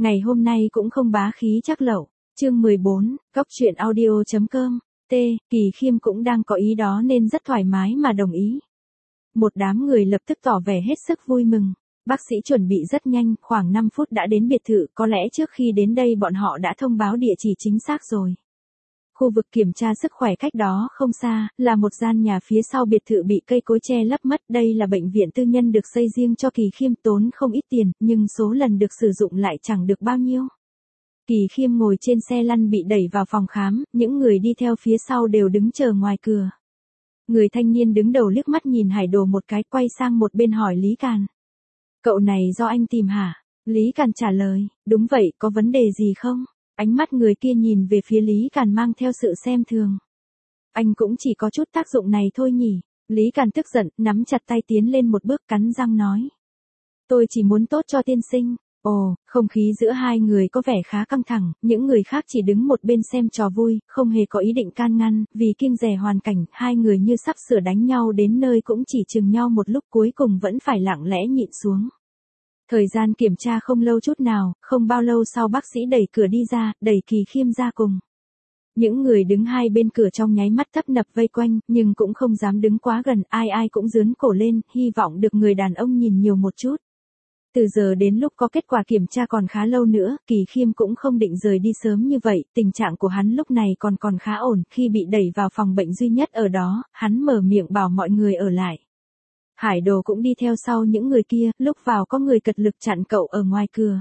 Ngày hôm nay cũng không bá khí chắc lẩu. Chương 14, Góc truyện audio.com. Kỳ Khiêm cũng đang có ý đó nên rất thoải mái mà đồng ý. Một đám người lập tức tỏ vẻ hết sức vui mừng. Bác sĩ chuẩn bị rất nhanh, khoảng 5 phút đã đến biệt thự, có lẽ trước khi đến đây bọn họ đã thông báo địa chỉ chính xác rồi. Khu vực kiểm tra sức khỏe cách đó không xa, là một gian nhà phía sau biệt thự bị cây cối che lấp mất. Đây là bệnh viện tư nhân được xây riêng cho Kỳ Khiêm, tốn không ít tiền, nhưng số lần được sử dụng lại chẳng được bao nhiêu. Kỳ Khiêm ngồi trên xe lăn bị đẩy vào phòng khám, những người đi theo phía sau đều đứng chờ ngoài cửa. Người thanh niên đứng đầu liếc mắt nhìn Hải Đồ một cái, quay sang một bên hỏi Lý Càn. Cậu này do anh tìm hả? Lý Càn trả lời, đúng vậy, có vấn đề gì không? Ánh mắt người kia nhìn về phía Lý Càn mang theo sự xem thường. Anh cũng chỉ có chút tác dụng này thôi nhỉ? Lý Càn tức giận, nắm chặt tay tiến lên một bước, cắn răng nói. Tôi chỉ muốn tốt cho tiên sinh. Ồ, không khí giữa hai người có vẻ khá căng thẳng, những người khác chỉ đứng một bên xem trò vui, không hề có ý định can ngăn, vì kiêng dè hoàn cảnh, hai người như sắp sửa đánh nhau đến nơi cũng chỉ chừng nhau một lúc, cuối cùng vẫn phải lặng lẽ nhịn xuống. Thời gian kiểm tra không lâu chút nào, không bao lâu sau bác sĩ đẩy cửa đi ra, đẩy Kỳ Khiêm ra cùng. Những người đứng hai bên cửa trong nháy mắt tấp nập vây quanh, nhưng cũng không dám đứng quá gần, ai cũng giương cổ lên, hy vọng được người đàn ông nhìn nhiều một chút. Từ giờ đến lúc có kết quả kiểm tra còn khá lâu nữa, Kỳ Khiêm cũng không định rời đi sớm như vậy, tình trạng của hắn lúc này còn khá ổn, khi bị đẩy vào phòng bệnh duy nhất ở đó, hắn mở miệng bảo mọi người ở lại. Hải Đồ cũng đi theo sau những người kia, lúc vào có người cật lực chặn cậu ở ngoài cửa.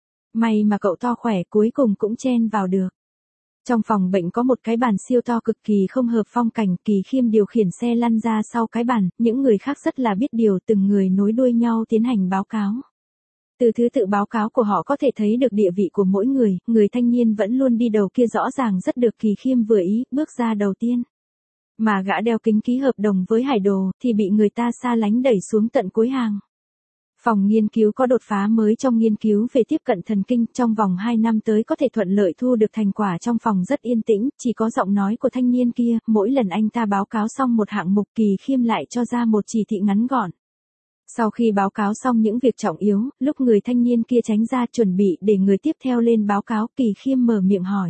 May mà cậu to khỏe, cuối cùng cũng chen vào được. Trong phòng bệnh có một cái bàn siêu to cực kỳ không hợp phong cảnh, Kỳ Khiêm điều khiển xe lăn ra sau cái bàn, những người khác rất là biết điều, từng người nối đuôi nhau tiến hành báo cáo. Từ thứ tự báo cáo của họ có thể thấy được địa vị của mỗi người thanh niên vẫn luôn đi đầu kia rõ ràng rất được Kỳ Khiêm vừa ý, bước ra đầu tiên. Mà gã đeo kính ký hợp đồng với Hải Đồ, thì bị người ta xa lánh đẩy xuống tận cuối hàng. Phòng nghiên cứu có đột phá mới trong nghiên cứu về tiếp cận thần kinh, trong vòng 2 năm tới có thể thuận lợi thu được thành quả. Trong phòng rất yên tĩnh, chỉ có giọng nói của thanh niên kia, mỗi lần anh ta báo cáo xong một hạng mục, Kỳ Khiêm lại cho ra một chỉ thị ngắn gọn. Sau khi báo cáo xong những việc trọng yếu, lúc người thanh niên kia tránh ra chuẩn bị để người tiếp theo lên báo cáo, Kỳ Khiêm mở miệng hỏi.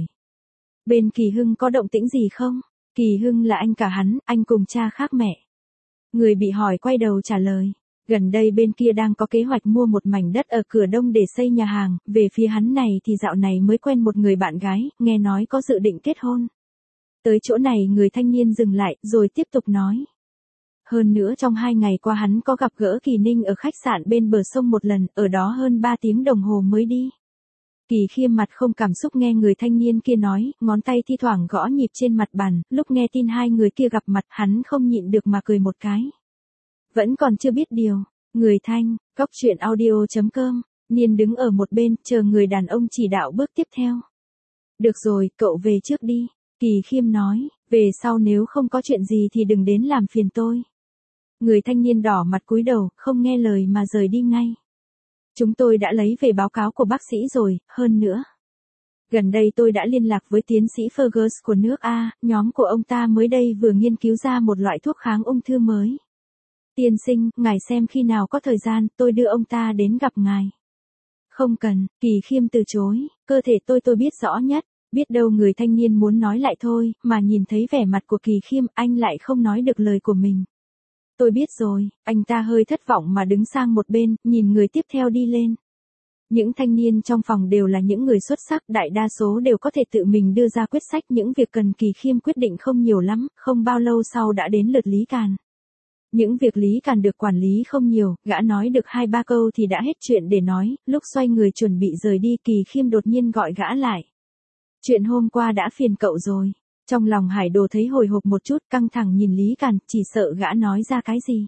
Bên Kỳ Hưng có động tĩnh gì không? Kỳ Hưng là anh cả hắn, anh cùng cha khác mẹ. Người bị hỏi quay đầu trả lời. Gần đây bên kia đang có kế hoạch mua một mảnh đất ở cửa đông để xây nhà hàng, về phía hắn này thì dạo này mới quen một người bạn gái, nghe nói có dự định kết hôn. Tới chỗ này người thanh niên dừng lại, rồi tiếp tục nói. Hơn nữa trong 2 ngày qua hắn có gặp gỡ Kỳ Ninh ở khách sạn bên bờ sông một lần, ở đó hơn 3 tiếng đồng hồ mới đi. Kỳ Khiêm mặt không cảm xúc nghe người thanh niên kia nói, ngón tay thi thoảng gõ nhịp trên mặt bàn, lúc nghe tin hai người kia gặp mặt hắn không nhịn được mà cười một cái. Vẫn còn chưa biết điều, người thanh, Góc truyện audio.com, Niên đứng ở một bên, chờ người đàn ông chỉ đạo bước tiếp theo. Được rồi, cậu về trước đi, Kỳ Khiêm nói, về sau nếu không có chuyện gì thì đừng đến làm phiền tôi. Người thanh niên đỏ mặt cúi đầu, không nghe lời mà rời đi ngay. Chúng tôi đã lấy về báo cáo của bác sĩ rồi, hơn nữa. Gần đây tôi đã liên lạc với tiến sĩ Fergus của nước A, nhóm của ông ta mới đây vừa nghiên cứu ra một loại thuốc kháng ung thư mới. Tiên sinh, ngài xem khi nào có thời gian, tôi đưa ông ta đến gặp ngài. Không cần, Kỳ Khiêm từ chối, cơ thể tôi biết rõ nhất, biết đâu người thanh niên muốn nói lại thôi, mà nhìn thấy vẻ mặt của Kỳ Khiêm, anh lại không nói được lời của mình. Tôi biết rồi, anh ta hơi thất vọng mà đứng sang một bên, nhìn người tiếp theo đi lên. Những thanh niên trong phòng đều là những người xuất sắc, đại đa số đều có thể tự mình đưa ra quyết sách, những việc cần Kỳ Khiêm quyết định không nhiều lắm, không bao lâu sau đã đến lượt Lý Càn. Những việc Lý Càn được quản lý không nhiều, gã nói được 2-3 câu thì đã hết chuyện để nói, lúc xoay người chuẩn bị rời đi Kỳ Khiêm đột nhiên gọi gã lại. Chuyện hôm qua đã phiền cậu rồi. Trong lòng Hải Đồ thấy hồi hộp một chút, căng thẳng nhìn Lý Càn, chỉ sợ gã nói ra cái gì.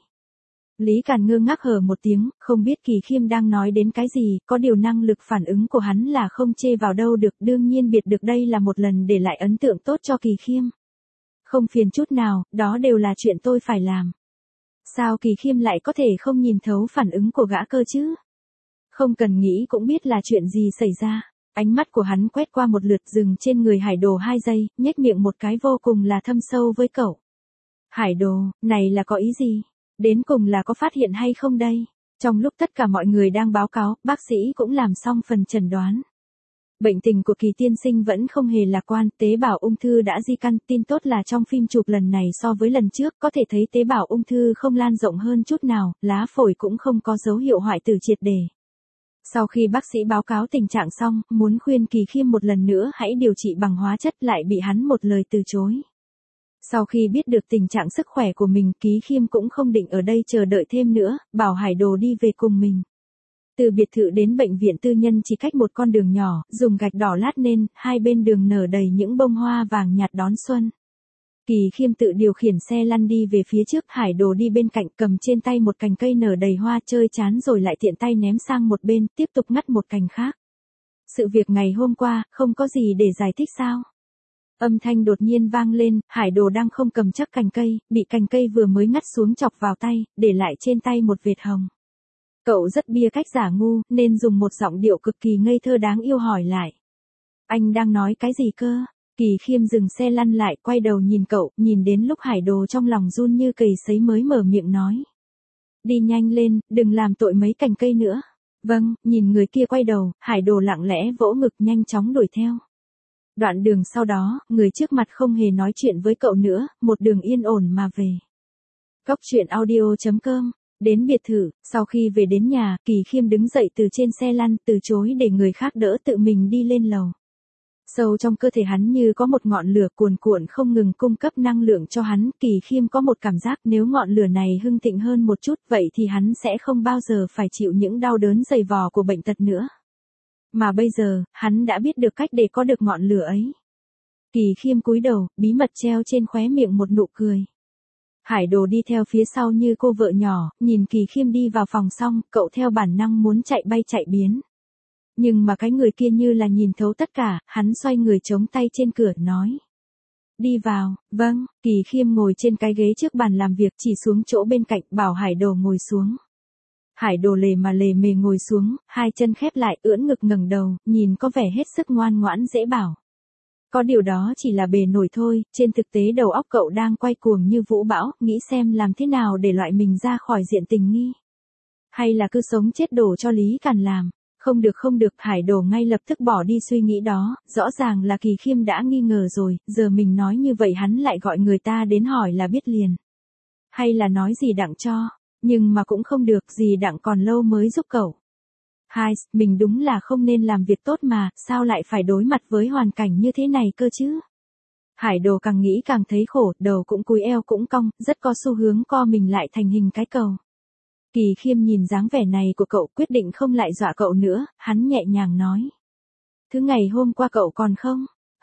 Lý Càn ngơ ngác hờ một tiếng, không biết Kỳ Khiêm đang nói đến cái gì, có điều năng lực phản ứng của hắn là không chê vào đâu được, đương nhiên biết được đây là một lần để lại ấn tượng tốt cho Kỳ Khiêm. Không phiền chút nào, đó đều là chuyện tôi phải làm. Sao Kỳ Khiêm lại có thể không nhìn thấu phản ứng của gã cơ chứ? Không cần nghĩ cũng biết là chuyện gì xảy ra. Ánh mắt của hắn quét qua một lượt dừng trên người Hải Đồ 2 giây, nhếch miệng một cái vô cùng là thâm sâu với cậu. Hải Đồ, này là có ý gì? Đến cùng là có phát hiện hay không đây? Trong lúc tất cả mọi người đang báo cáo, bác sĩ cũng làm xong phần chẩn đoán. Bệnh tình của Kỳ tiên sinh vẫn không hề lạc quan, tế bào ung thư đã di căn, tin tốt là trong phim chụp lần này so với lần trước, có thể thấy tế bào ung thư không lan rộng hơn chút nào, lá phổi cũng không có dấu hiệu hoại tử triệt để. Sau khi bác sĩ báo cáo tình trạng xong, muốn khuyên Kỳ Khiêm một lần nữa hãy điều trị bằng hóa chất lại bị hắn một lời từ chối. Sau khi biết được tình trạng sức khỏe của mình, Kỳ Khiêm cũng không định ở đây chờ đợi thêm nữa, bảo Hải Đồ đi về cùng mình. Từ biệt thự đến bệnh viện tư nhân chỉ cách một con đường nhỏ, dùng gạch đỏ lát nên, hai bên đường nở đầy những bông hoa vàng nhạt đón xuân. Kỳ Khiêm tự điều khiển xe lăn đi về phía trước, Hải Đồ đi bên cạnh cầm trên tay một cành cây nở đầy hoa, chơi chán rồi lại tiện tay ném sang một bên, tiếp tục ngắt một cành khác. Sự việc ngày hôm qua, không có gì để giải thích sao? Âm thanh đột nhiên vang lên, Hải Đồ đang không cầm chắc cành cây, bị cành cây vừa mới ngắt xuống chọc vào tay, để lại trên tay một vệt hồng. Cậu rất bia cách giả ngu, nên dùng một giọng điệu cực kỳ ngây thơ đáng yêu hỏi lại. Anh đang nói cái gì cơ? Kỳ Khiêm dừng xe lăn lại, quay đầu nhìn cậu, nhìn đến lúc Hải Đồ trong lòng run như cầy sấy mới mở miệng nói. Đi nhanh lên, đừng làm tội mấy cành cây nữa. Vâng, nhìn người kia quay đầu, Hải Đồ lặng lẽ vỗ ngực nhanh chóng đuổi theo. Đoạn đường sau đó, người trước mặt không hề nói chuyện với cậu nữa, một đường yên ổn mà về. Cóc truyện audio.com. Đến biệt thự, sau khi về đến nhà, Kỳ Khiêm đứng dậy từ trên xe lăn, từ chối để người khác đỡ tự mình đi lên lầu. Sâu trong cơ thể hắn như có một ngọn lửa cuồn cuộn không ngừng cung cấp năng lượng cho hắn, Kỳ Khiêm có một cảm giác nếu ngọn lửa này hưng thịnh hơn một chút, vậy thì hắn sẽ không bao giờ phải chịu những đau đớn dày vò của bệnh tật nữa. Mà bây giờ, hắn đã biết được cách để có được ngọn lửa ấy. Kỳ Khiêm cúi đầu, bí mật treo trên khóe miệng một nụ cười. Hải Đồ đi theo phía sau như cô vợ nhỏ, nhìn Kỳ Khiêm đi vào phòng xong, cậu theo bản năng muốn chạy bay chạy biến. Nhưng mà cái người kia như là nhìn thấu tất cả, hắn xoay người chống tay trên cửa, nói. Đi vào, vâng, Kỳ Khiêm ngồi trên cái ghế trước bàn làm việc chỉ xuống chỗ bên cạnh, bảo Hải Đồ ngồi xuống. Hải Đồ lề mà lề mề ngồi xuống, hai chân khép lại, ưỡn ngực ngẩng đầu, nhìn có vẻ hết sức ngoan ngoãn dễ bảo. Có điều đó chỉ là bề nổi thôi, trên thực tế đầu óc cậu đang quay cuồng như vũ bão, nghĩ xem làm thế nào để loại mình ra khỏi diện tình nghi. Hay là cứ sống chết đổ cho Lý Càn làm. Không được, Hải Đồ ngay lập tức bỏ đi suy nghĩ đó, rõ ràng là Kỳ Khiêm đã nghi ngờ rồi, giờ mình nói như vậy hắn lại gọi người ta đến hỏi là biết liền. Hay là nói gì đặng cho, nhưng mà cũng không được, gì đặng còn lâu mới giúp cậu. Hai, mình đúng là không nên làm việc tốt mà, sao lại phải đối mặt với hoàn cảnh như thế này cơ chứ? Hải Đồ càng nghĩ càng thấy khổ, đầu cũng cúi eo cũng cong, rất có xu hướng co mình lại thành hình cái cầu. Kỳ Khiêm nhìn dáng vẻ này của cậu quyết định không lại dọa cậu nữa, hắn nhẹ nhàng nói. Thứ ngày hôm qua cậu còn không?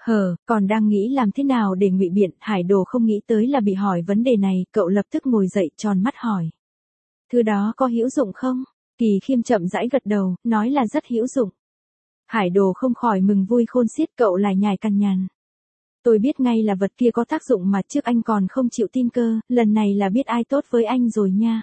Còn đang nghĩ làm thế nào để ngụy biện, Hải Đồ không nghĩ tới là bị hỏi vấn đề này, cậu lập tức ngồi dậy tròn mắt hỏi. Thứ đó có hữu dụng không? Kỳ Khiêm chậm rãi gật đầu, nói là rất hữu dụng. Hải Đồ không khỏi mừng vui khôn xiết, cậu lại nhài cằn nhằn. Tôi biết ngay là vật kia có tác dụng mà trước anh còn không chịu tin cơ, lần này là biết ai tốt với anh rồi nha.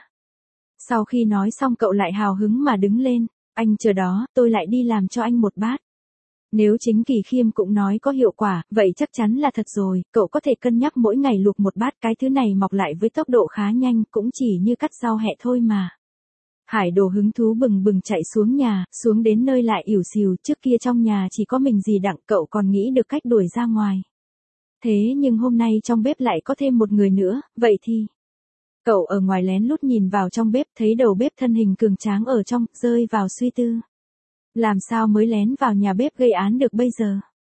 Sau khi nói xong cậu lại hào hứng mà đứng lên, anh chờ đó, tôi lại đi làm cho anh một bát. Nếu chính Kỳ Khiêm cũng nói có hiệu quả, vậy chắc chắn là thật rồi, cậu có thể cân nhắc mỗi ngày luộc một bát, cái thứ này mọc lại với tốc độ khá nhanh, cũng chỉ như cắt rau hẹ thôi mà. Hải Đồ hứng thú bừng bừng chạy xuống nhà, xuống đến nơi lại ỉu xìu, trước kia trong nhà chỉ có mình dì Đặng, cậu còn nghĩ được cách đuổi ra ngoài. Thế nhưng hôm nay trong bếp lại có thêm một người nữa, vậy thì... Cậu ở ngoài lén lút nhìn vào trong bếp, thấy đầu bếp thân hình cường tráng ở trong, rơi vào suy tư. Làm sao mới lén vào nhà bếp gây án được bây giờ?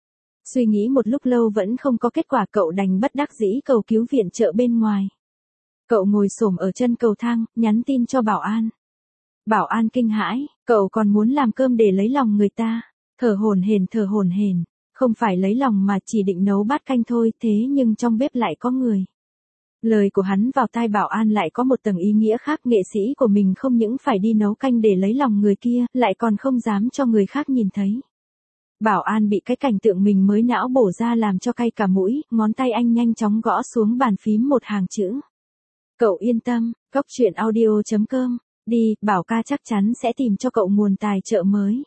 Suy nghĩ một lúc lâu vẫn không có kết quả, cậu đành bất đắc dĩ cầu cứu viện trợ bên ngoài. Cậu ngồi xổm ở chân cầu thang, nhắn tin cho Bảo An. Bảo An kinh hãi, cậu còn muốn làm cơm để lấy lòng người ta. Thở hổn hển, không phải lấy lòng mà chỉ định nấu bát canh thôi, thế nhưng trong bếp lại có người. Lời của hắn vào tai Bảo An lại có một tầng ý nghĩa khác, nghệ sĩ của mình không những phải đi nấu canh để lấy lòng người kia, lại còn không dám cho người khác nhìn thấy. Bảo An bị cái cảnh tượng mình mới não bổ ra làm cho cay cả mũi, ngón tay anh nhanh chóng gõ xuống bàn phím một hàng chữ. Cậu yên tâm, cóc truyện audio.com, đi, Bảo ca chắc chắn sẽ tìm cho cậu nguồn tài trợ mới.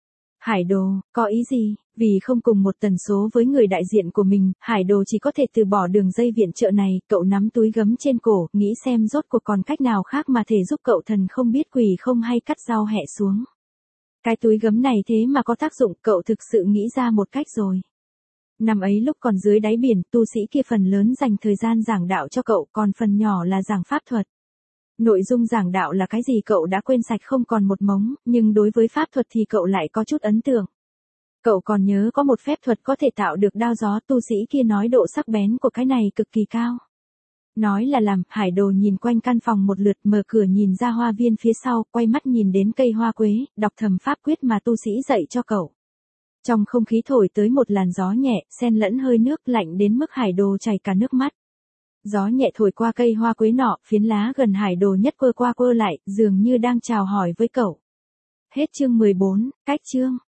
Hải Đồ, có ý gì? Vì không cùng một tần số với người đại diện của mình, Hải Đồ chỉ có thể từ bỏ đường dây viện trợ này, cậu nắm túi gấm trên cổ, nghĩ xem rốt cuộc còn cách nào khác mà thể giúp cậu thần không biết quỷ không hay cắt rau hẹ xuống. Cái túi gấm này thế mà có tác dụng, cậu thực sự nghĩ ra một cách rồi. Năm ấy lúc còn dưới đáy biển, tu sĩ kia phần lớn dành thời gian giảng đạo cho cậu, còn phần nhỏ là giảng pháp thuật. Nội dung giảng đạo là cái gì cậu đã quên sạch không còn một mống, nhưng đối với pháp thuật thì cậu lại có chút ấn tượng. Cậu còn nhớ có một phép thuật có thể tạo được đao gió, tu sĩ kia nói độ sắc bén của cái này cực kỳ cao. Nói là làm, Hải Đồ nhìn quanh căn phòng một lượt, mở cửa nhìn ra hoa viên phía sau, quay mắt nhìn đến cây hoa quế, đọc thầm pháp quyết mà tu sĩ dạy cho cậu. Trong không khí thổi tới một làn gió nhẹ, xen lẫn hơi nước lạnh đến mức Hải Đồ chảy cả nước mắt. Gió nhẹ thổi qua cây hoa quế nọ, phiến lá gần Hải Đồ nhất quơ qua quơ lại, dường như đang chào hỏi với cậu. Hết chương 14, cách chương.